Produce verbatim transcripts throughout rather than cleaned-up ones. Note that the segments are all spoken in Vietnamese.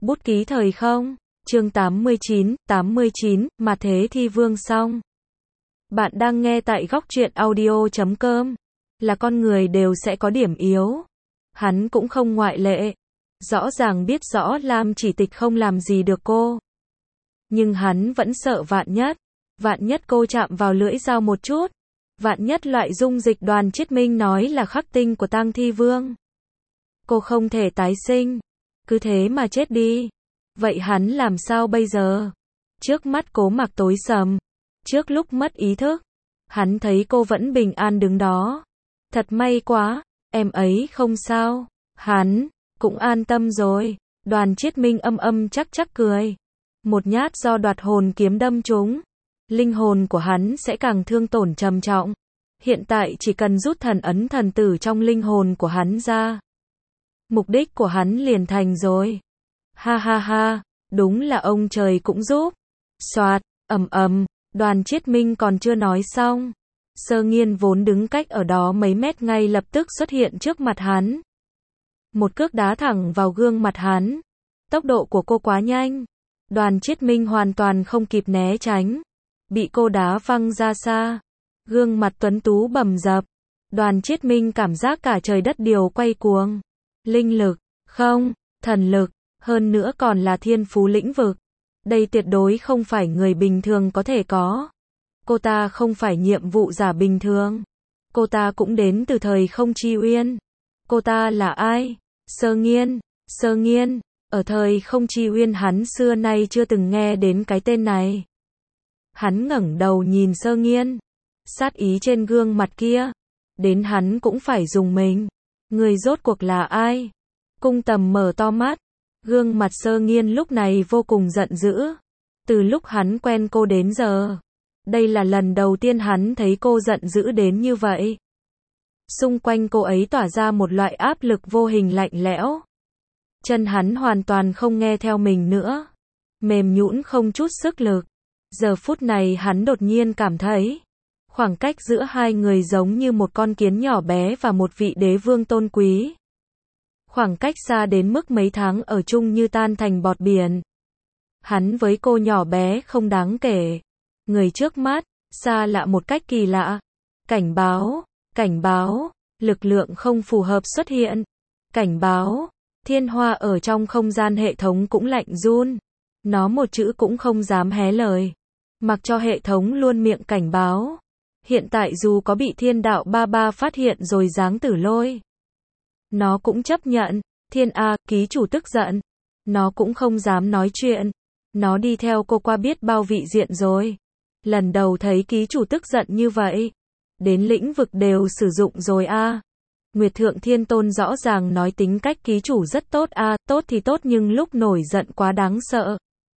Bút ký thời không, chương tám mươi chín, tám mươi chín, mà thế thi vương xong. Bạn đang nghe tại góc truyện audio chấm com. Là con người đều sẽ có điểm yếu. Hắn cũng không ngoại lệ. Rõ ràng biết rõ Lam Chỉ Tịch không làm gì được cô. Nhưng hắn vẫn sợ vạn nhất. Vạn nhất cô chạm vào lưỡi dao một chút. Vạn nhất loại dung dịch Đoàn Chiết Minh nói là khắc tinh của Tang Thi Vương. Cô không thể tái sinh. Cứ thế mà chết đi. Vậy hắn làm sao bây giờ? Trước mắt Cố Mạc tối sầm. Trước lúc mất ý thức, hắn thấy cô vẫn bình an đứng đó. Thật may quá, em ấy không sao. Hắn cũng an tâm rồi. Đoàn Chiết Minh âm âm chắc chắc cười. Một nhát do đoạt hồn kiếm đâm trúng, linh hồn của hắn sẽ càng thương tổn trầm trọng. Hiện tại chỉ cần rút thần ấn thần tử trong linh hồn của hắn ra, mục đích của hắn liền thành rồi. Ha ha ha, đúng là ông trời cũng giúp. Soạt, ầm ầm, Đoàn Chiết Minh còn chưa nói xong. Sơ Nghiên vốn đứng cách ở đó mấy mét ngay lập tức xuất hiện trước mặt hắn. Một cước đá thẳng vào gương mặt hắn. Tốc độ của cô quá nhanh. Đoàn Chiết Minh hoàn toàn không kịp né tránh. Bị cô đá văng ra xa. Gương mặt tuấn tú bầm dập. Đoàn Chiết Minh cảm giác cả trời đất đều quay cuồng. Linh lực, không, thần lực, hơn nữa còn là thiên phú lĩnh vực. Đây tuyệt đối không phải người bình thường có thể có. Cô ta không phải nhiệm vụ giả bình thường. Cô ta cũng đến từ thời không chi uyên. Cô ta là ai? Sơ Nghiên. Sơ Nghiên. Ở thời không chi uyên hắn xưa nay chưa từng nghe đến cái tên này. Hắn ngẩng đầu nhìn Sơ Nghiên. Sát ý trên gương mặt kia. Đến hắn cũng phải dùng mình. Người rốt cuộc là ai? Cung Tầm mở to mắt. Gương mặt Sơ Nghiên lúc này vô cùng giận dữ. Từ lúc hắn quen cô đến giờ, đây là lần đầu tiên hắn thấy cô giận dữ đến như vậy. Xung quanh cô ấy tỏa ra một loại áp lực vô hình lạnh lẽo. Chân hắn hoàn toàn không nghe theo mình nữa. Mềm nhũn không chút sức lực. Giờ phút này hắn đột nhiên cảm thấy, khoảng cách giữa hai người giống như một con kiến nhỏ bé và một vị đế vương tôn quý. Khoảng cách xa đến mức mấy tháng ở chung như tan thành bọt biển. Hắn với cô nhỏ bé không đáng kể. Người trước mắt, xa lạ một cách kỳ lạ. Cảnh báo, cảnh báo, lực lượng không phù hợp xuất hiện. Cảnh báo, Thiên Hoa ở trong không gian hệ thống cũng lạnh run. Nó một chữ cũng không dám hé lời. Mặc cho hệ thống luôn miệng cảnh báo. Hiện tại dù có bị Thiên Đạo Ba Ba phát hiện rồi giáng tử lôi, nó cũng chấp nhận. Thiên A, ký chủ tức giận. Nó cũng không dám nói chuyện. Nó đi theo cô qua biết bao vị diện rồi. Lần đầu thấy ký chủ tức giận như vậy. Đến lĩnh vực đều sử dụng rồi a. À. Nguyệt Thượng Thiên Tôn rõ ràng nói tính cách ký chủ rất tốt a, à, tốt thì tốt nhưng lúc nổi giận quá đáng sợ.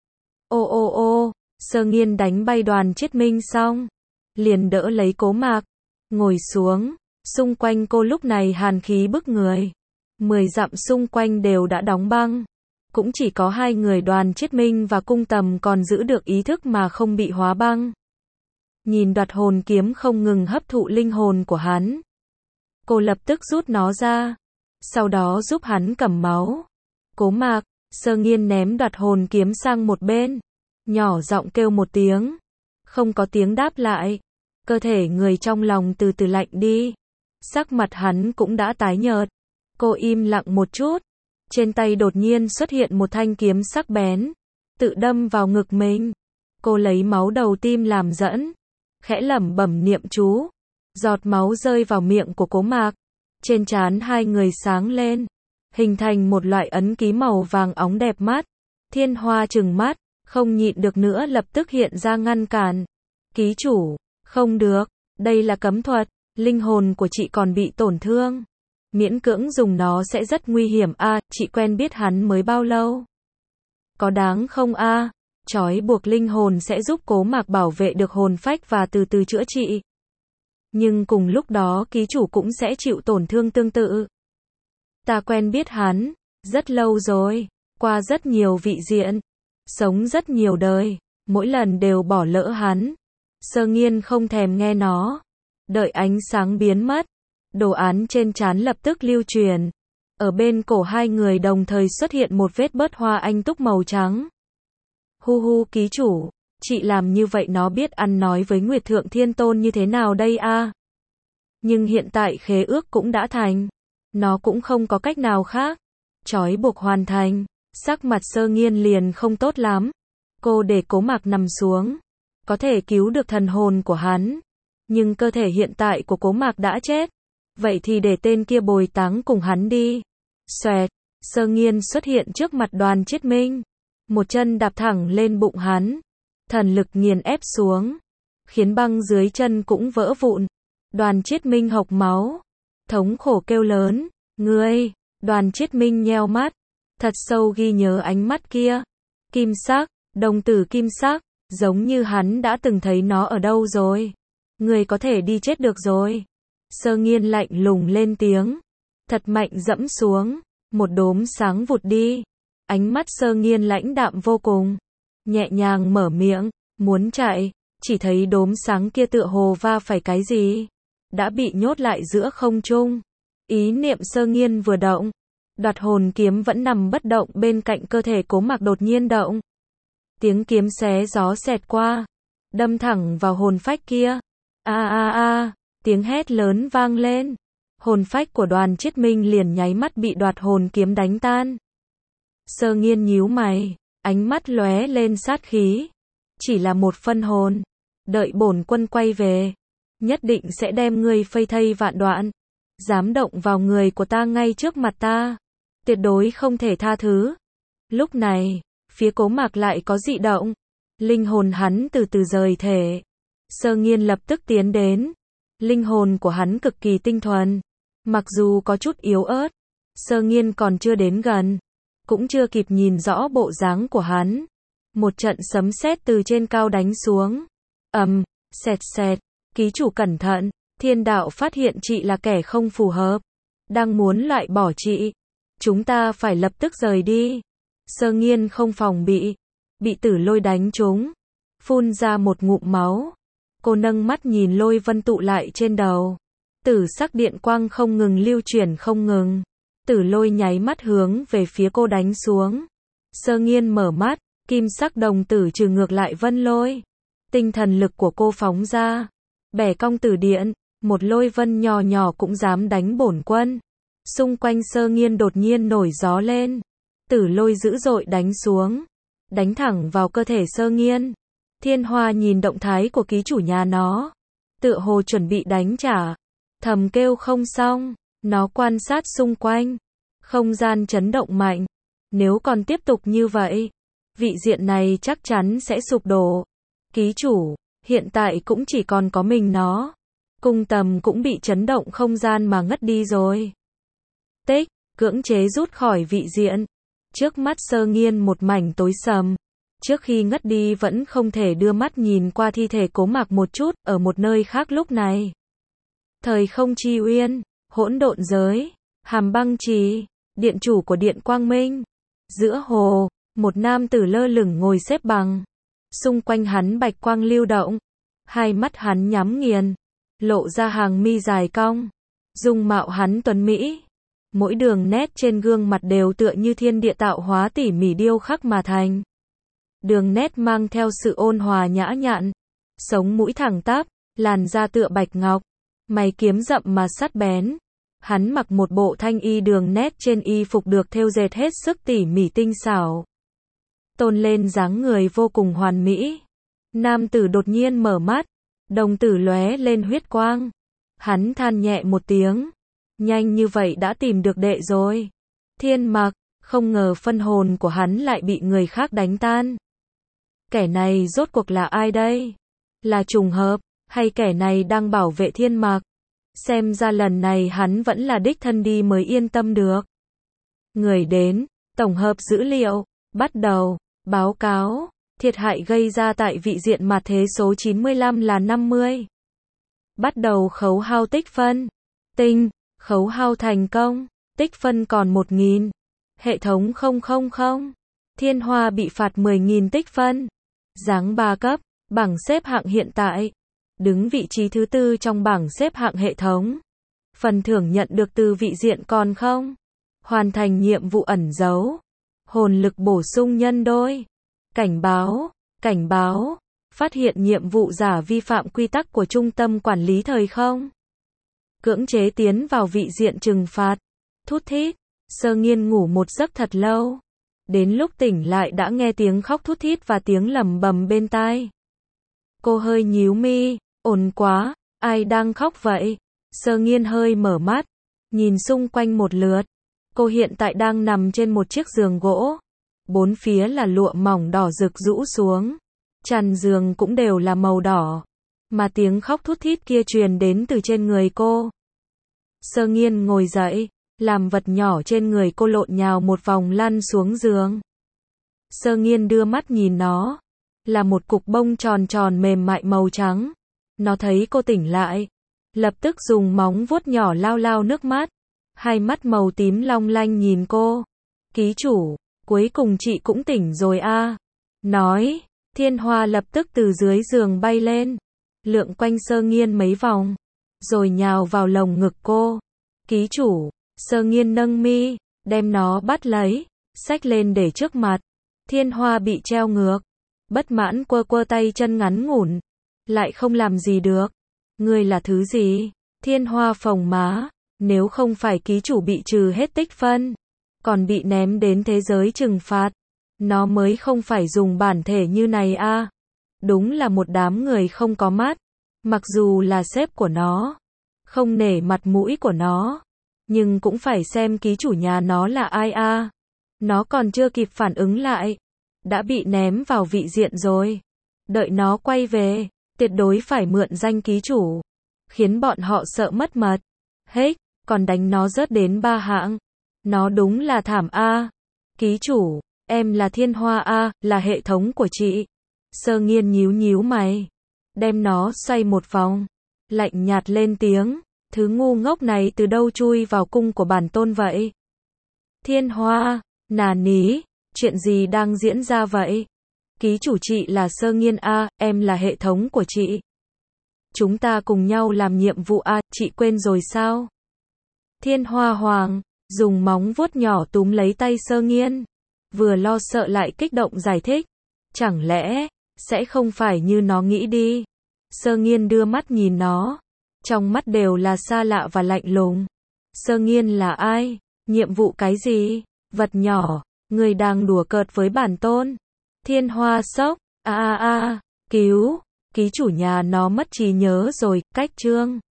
Ô ô ô, Sơ Nghiên đánh bay Đoàn Chiết Minh xong, liền đỡ lấy Cố Mạc, ngồi xuống. Xung quanh cô lúc này hàn khí bức người. Mười dặm xung quanh đều đã đóng băng. Cũng chỉ có hai người Đoàn Chiết Minh và Cung Tầm còn giữ được ý thức mà không bị hóa băng. Nhìn đoạt hồn kiếm không ngừng hấp thụ linh hồn của hắn. Cô lập tức rút nó ra. Sau đó giúp hắn cầm máu. Cố Mạc, Sơ Nghiên ném đoạt hồn kiếm sang một bên. Nhỏ giọng kêu một tiếng. Không có tiếng đáp lại. Cơ thể người trong lòng từ từ lạnh đi. Sắc mặt hắn cũng đã tái nhợt. Cô im lặng một chút. Trên tay đột nhiên xuất hiện một thanh kiếm sắc bén. Tự đâm vào ngực mình. Cô lấy máu đầu tim làm dẫn. Khẽ lẩm bẩm niệm chú. Giọt máu rơi vào miệng của Cố Mạc. Trên trán hai người sáng lên. Hình thành một loại ấn ký màu vàng óng đẹp mắt. Thiên Hoa trừng mắt. Không nhịn được nữa lập tức hiện ra ngăn cản. Ký chủ, không được. Đây là cấm thuật. Linh hồn của chị còn bị tổn thương. Miễn cưỡng dùng nó sẽ rất nguy hiểm a, à, chị quen biết hắn mới bao lâu? Có đáng không a? À? Trói buộc linh hồn sẽ giúp Cố Mạc bảo vệ được hồn phách và từ từ chữa trị. Nhưng cùng lúc đó ký chủ cũng sẽ chịu tổn thương tương tự. Ta quen biết hắn, rất lâu rồi, qua rất nhiều vị diện, sống rất nhiều đời, mỗi lần đều bỏ lỡ hắn. Sơ Nghiên không thèm nghe nó. Đợi ánh sáng biến mất. Đồ án trên trán lập tức lưu truyền. Ở bên cổ hai người đồng thời xuất hiện một vết bớt hoa anh túc màu trắng. Hu hu ký chủ, chị làm như vậy nó biết ăn nói với Nguyệt Thượng Thiên Tôn như thế nào đây a? Nhưng hiện tại khế ước cũng đã thành. Nó cũng không có cách nào khác. Trói buộc hoàn thành. Sắc mặt Sơ Nghiên liền không tốt lắm. Cô để Cố Mạc nằm xuống. Có thể cứu được thần hồn của hắn. Nhưng cơ thể hiện tại của Cố Mạc đã chết. Vậy thì để tên kia bồi táng cùng hắn đi. Xoẹt, Sơ Nghiên xuất hiện trước mặt Đoàn Chiết Minh. Một chân đạp thẳng lên bụng hắn. Thần lực nghiền ép xuống. Khiến băng dưới chân cũng vỡ vụn. Đoàn Chiết Minh hộc máu. Thống khổ kêu lớn. Ngươi, Đoàn Chiết Minh nheo mắt. Thật sâu ghi nhớ ánh mắt kia. Kim sắc, đồng tử kim sắc. Giống như hắn đã từng thấy nó ở đâu rồi. Ngươi có thể đi chết được rồi. Sơ Nghiên lạnh lùng lên tiếng. Thật mạnh dẫm xuống. Một đốm sáng vụt đi. Ánh mắt Sơ Nghiên lãnh đạm vô cùng. Nhẹ nhàng mở miệng. Muốn chạy. Chỉ thấy đốm sáng kia tựa hồ va phải cái gì. Đã bị nhốt lại giữa không trung. Ý niệm Sơ Nghiên vừa động. Đoạt hồn kiếm vẫn nằm bất động bên cạnh cơ thể Cố Mạc đột nhiên động. Tiếng kiếm xé gió xẹt qua. Đâm thẳng vào hồn phách kia. A a a. Tiếng hét lớn vang lên. Hồn phách của Đoàn Chiết Minh liền nháy mắt bị đoạt hồn kiếm đánh tan. Sơ Nghiên nhíu mày. Ánh mắt lóe lên sát khí. Chỉ là một phân hồn. Đợi bổn quân quay về. Nhất định sẽ đem ngươi phây thây vạn đoạn. Dám động vào người của ta ngay trước mặt ta. Tuyệt đối không thể tha thứ. Lúc này, phía Cố Mạc lại có dị động. Linh hồn hắn từ từ rời thể. Sơ Nghiên lập tức tiến đến. Linh hồn của hắn cực kỳ tinh thuần. Mặc dù có chút yếu ớt. Sơ Nghiên còn chưa đến gần. Cũng chưa kịp nhìn rõ bộ dáng của hắn. Một trận sấm sét từ trên cao đánh xuống. Ầm, sẹt sẹt. Ký chủ cẩn thận. Thiên đạo phát hiện chị là kẻ không phù hợp. Đang muốn loại bỏ chị. Chúng ta phải lập tức rời đi. Sơ Nghiên không phòng bị. Bị Tử Lôi đánh trúng. Phun ra một ngụm máu. Cô nâng mắt nhìn lôi vân tụ lại trên đầu. Tử sắc điện quang không ngừng lưu chuyển không ngừng. Tử Lôi nháy mắt hướng về phía cô đánh xuống. Sơ Nghiên mở mắt. Kim sắc đồng tử trừ ngược lại vân lôi. Tinh thần lực của cô phóng ra. Bẻ cong tử điện. Một lôi vân nhỏ nhỏ cũng dám đánh bổn quân. Xung quanh Sơ Nghiên đột nhiên nổi gió lên. Tử Lôi dữ dội đánh xuống. Đánh thẳng vào cơ thể Sơ Nghiên. Thiên Hoa nhìn động thái của ký chủ nhà nó. Tựa hồ chuẩn bị đánh trả. Thầm kêu không xong. Nó quan sát xung quanh. Không gian chấn động mạnh. Nếu còn tiếp tục như vậy, vị diện này chắc chắn sẽ sụp đổ. Ký chủ, hiện tại cũng chỉ còn có mình nó. Cung Tầm cũng bị chấn động không gian mà ngất đi rồi. Tích, cưỡng chế rút khỏi vị diện. Trước mắt Sơ Nghiên một mảnh tối sầm. Trước khi ngất đi vẫn không thể đưa mắt nhìn qua thi thể Cố Mạc một chút, ở một nơi khác lúc này. Thời không chi uyên, hỗn độn giới, Hàm Băng Trì, điện chủ của Điện Quang Minh. Giữa hồ, một nam tử lơ lửng ngồi xếp bằng. Xung quanh hắn bạch quang lưu động. Hai mắt hắn nhắm nghiền. Lộ ra hàng mi dài cong. Dung mạo hắn tuấn mỹ. Mỗi đường nét trên gương mặt đều tựa như thiên địa tạo hóa tỉ mỉ điêu khắc mà thành. Đường nét mang theo sự ôn hòa nhã nhặn. Sống mũi thẳng tắp, làn da tựa bạch ngọc. Mày kiếm rậm mà sắc bén. Hắn mặc một bộ thanh y đường nét trên y phục được thêu dệt hết sức tỉ mỉ tinh xảo. Tôn lên dáng người vô cùng hoàn mỹ. Nam tử đột nhiên mở mắt. Đồng tử lóe lên huyết quang. Hắn than nhẹ một tiếng. Nhanh như vậy đã tìm được đệ rồi. Thiên Mặc, không ngờ phân hồn của hắn lại bị người khác đánh tan. Kẻ này rốt cuộc là ai đây? Là trùng hợp, hay kẻ này đang bảo vệ Thiên Mặc? Xem ra lần này hắn vẫn là đích thân đi mới yên tâm được. Người đến, tổng hợp dữ liệu, bắt đầu, báo cáo, thiệt hại gây ra tại vị diện mạt thế số chín mươi lăm là năm mươi. Bắt đầu khấu hao tích phân. Tinh, khấu hao thành công, tích phân còn một nghìn. Hệ thống không không không. Thiên Hoa bị phạt mười nghìn tích phân. Giáng ba cấp, bảng xếp hạng hiện tại. Đứng vị trí thứ tư trong bảng xếp hạng hệ thống. Phần thưởng nhận được từ vị diện còn không? Hoàn thành nhiệm vụ ẩn giấu. Hồn lực bổ sung nhân đôi. Cảnh báo, cảnh báo. Phát hiện nhiệm vụ giả vi phạm quy tắc của Trung tâm Quản lý Thời không. Cưỡng chế tiến vào vị diện trừng phạt. Thút thít. Sơ Nghiên ngủ một giấc thật lâu. Đến lúc tỉnh lại đã nghe tiếng khóc thút thít và tiếng lầm bầm bên tai. Cô hơi nhíu mi, ồn quá, ai đang khóc vậy? Sơ Nghiên hơi mở mắt, nhìn xung quanh một lượt. Cô hiện tại đang nằm trên một chiếc giường gỗ. Bốn phía là lụa mỏng đỏ rực rũ xuống. Trần giường cũng đều là màu đỏ. Mà tiếng khóc thút thít kia truyền đến từ trên người cô. Sơ Nghiên ngồi dậy, làm vật nhỏ trên người cô lộn nhào một vòng lăn xuống giường. Sơ Nghiên đưa mắt nhìn nó. Là một cục bông tròn tròn mềm mại màu trắng. Nó thấy cô tỉnh lại. Lập tức dùng móng vuốt nhỏ lau lau nước mắt. Hai mắt màu tím long lanh nhìn cô. Ký chủ, cuối cùng chị cũng tỉnh rồi a. Nói, Thiên Hoa lập tức từ dưới giường bay lên. Lượn quanh Sơ Nghiên mấy vòng. Rồi nhào vào lồng ngực cô. Ký chủ, Sơ Nghiên nâng mi, đem nó bắt lấy, xách lên để trước mặt. Thiên Hoa bị treo ngược. Bất mãn quơ quơ tay chân ngắn ngủn. Lại không làm gì được. Ngươi là thứ gì? Thiên Hoa phồng má. Nếu không phải ký chủ bị trừ hết tích phân, còn bị ném đến thế giới trừng phạt, nó mới không phải dùng bản thể như này a. Đúng là một đám người không có mắt. Mặc dù là sếp của nó, không nể mặt mũi của nó, nhưng cũng phải xem ký chủ nhà nó là ai a. Nó còn chưa kịp phản ứng lại, đã bị ném vào vị diện rồi. Đợi nó quay về, tuyệt đối phải mượn danh ký chủ, khiến bọn họ sợ mất mật. Hết, còn đánh nó rớt đến ba hạng. Nó đúng là thảm a. Ký chủ, em là Thiên Hoa a, là hệ thống của chị. Sơ Nghiên nhíu nhíu mày, đem nó xoay một vòng, lạnh nhạt lên tiếng, thứ ngu ngốc này từ đâu chui vào cung của bản tôn vậy? Thiên Hoa, nà ní, chuyện gì đang diễn ra vậy? Ký chủ chị là Sơ Nghiên a, em là hệ thống của chị. Chúng ta cùng nhau làm nhiệm vụ a, chị quên rồi sao? Thiên Hoa Hoàng, dùng móng vuốt nhỏ túm lấy tay Sơ Nghiên, vừa lo sợ lại kích động giải thích. Chẳng lẽ, sẽ không phải như nó nghĩ đi. Sơ Nghiên đưa mắt nhìn nó, trong mắt đều là xa lạ và lạnh lùng. Sơ Nghiên là ai? Nhiệm vụ cái gì? Vật nhỏ, người đang đùa cợt với bản tôn. Thiên Hoa sốc, a a a, cứu, ký chủ nhà nó mất trí nhớ rồi, cách chương.